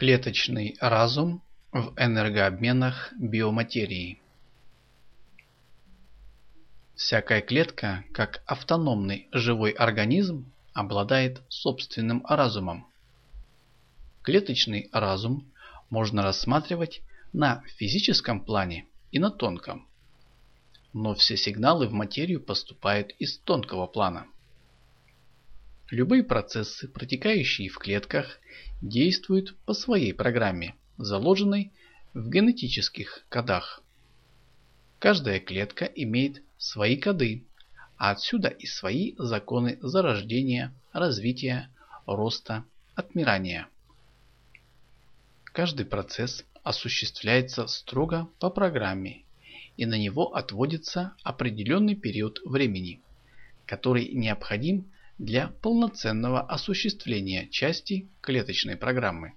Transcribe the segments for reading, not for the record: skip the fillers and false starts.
Клеточный разум в энергообменах биоматерии. Всякая клетка, как автономный живой организм, обладает собственным разумом. Клеточный разум можно рассматривать на физическом плане и на тонком. Но все сигналы в материю поступают из тонкого плана. Любые процессы, протекающие в клетках, действуют по своей программе, заложенной в генетических кодах. Каждая клетка имеет свои коды, а отсюда и свои законы зарождения, развития, роста, отмирания. Каждый процесс осуществляется строго по программе, и на него отводится определенный период времени, который необходим для полноценного осуществления части клеточной программы.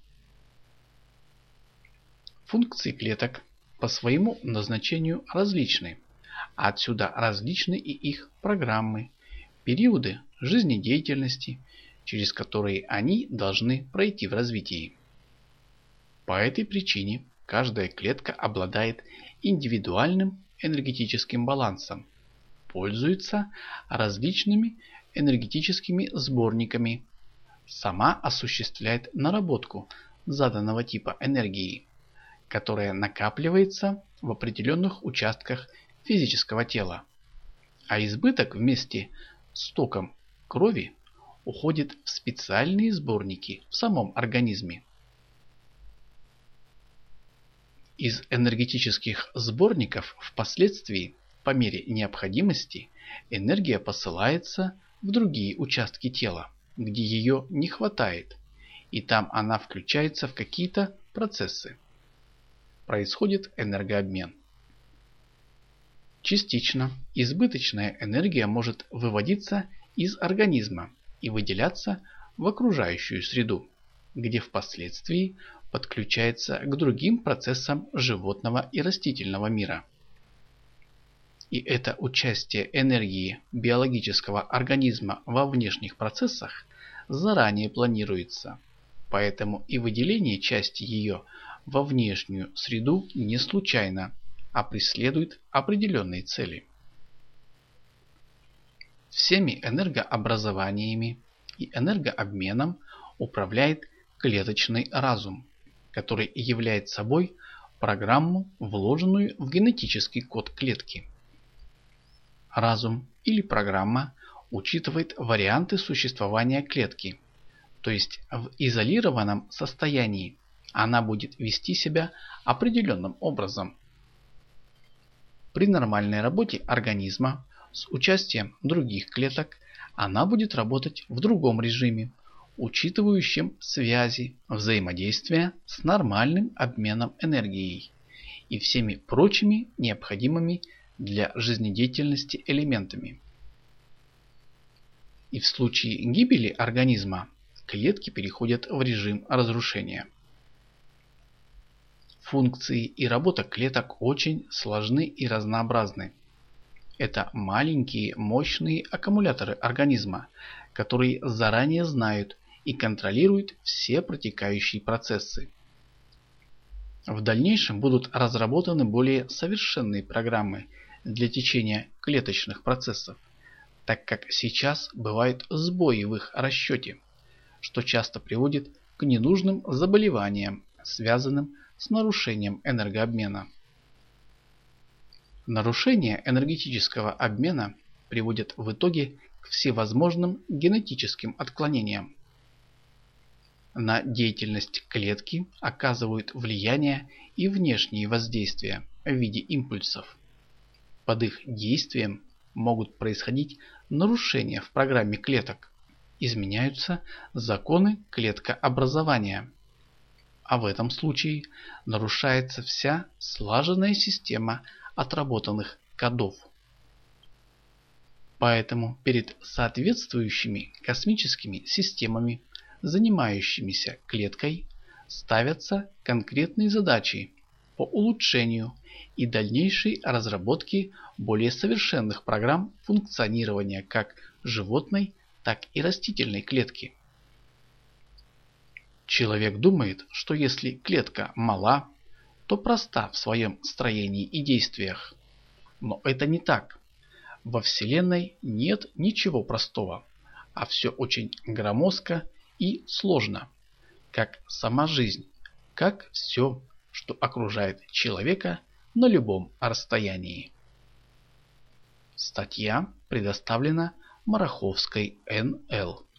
Функции клеток по своему назначению различны, а отсюда различны и их программы, периоды жизнедеятельности, через которые они должны пройти в развитии. По этой причине каждая клетка обладает индивидуальным энергетическим балансом, пользуется различными энергетическими сборниками, сама осуществляет наработку заданного типа энергии, которая накапливается в определенных участках физического тела, а избыток вместе с током крови уходит в специальные сборники в самом организме. Из энергетических сборников впоследствии, по мере необходимости, энергия посылается в другие участки тела, где ее не хватает, и там она включается в какие-то процессы. Происходит энергообмен. Частично избыточная энергия может выводиться из организма и выделяться в окружающую среду, где впоследствии подключается к другим процессам животного и растительного мира. И это участие энергии биологического организма во внешних процессах заранее планируется, поэтому и выделение части ее во внешнюю среду не случайно, а преследует определенные цели. Всеми энергообразованиями и энергообменом управляет клеточный разум, который является собой программу, вложенную в генетический код клетки. Разум или программа учитывает варианты существования клетки, то есть в изолированном состоянии она будет вести себя определенным образом. При нормальной работе организма с участием других клеток она будет работать в другом режиме, учитывающим связи, взаимодействия с нормальным обменом энергией и всеми прочими необходимыми для жизнедеятельности элементами. И в случае гибели организма клетки переходят в режим разрушения. Функции и работа клеток очень сложны и разнообразны. Это маленькие мощные аккумуляторы организма, которые заранее знают и контролируют все протекающие процессы. В дальнейшем будут разработаны более совершенные программы для течения клеточных процессов, так как сейчас бывают сбои в их расчете, что часто приводит к ненужным заболеваниям, связанным с нарушением энергообмена. Нарушение энергетического обмена приводит в итоге к всевозможным генетическим отклонениям. На деятельность клетки оказывают влияние и внешние воздействия в виде импульсов. Под их действием могут происходить нарушения в программе клеток, изменяются законы клеткообразования. А в этом случае нарушается вся слаженная система отработанных кодов. Поэтому перед соответствующими космическими системами, занимающимися клеткой, ставятся конкретные задачи по улучшению и дальнейшей разработке более совершенных программ функционирования как животной, так и растительной клетки. Человек думает, что если клетка мала, то проста в своем строении и действиях. Но это не так. Во Вселенной нет ничего простого, а все очень громоздко и сложно, как сама жизнь, как все, что окружает человека на любом расстоянии. Статья предоставлена Мараховской Н.Л.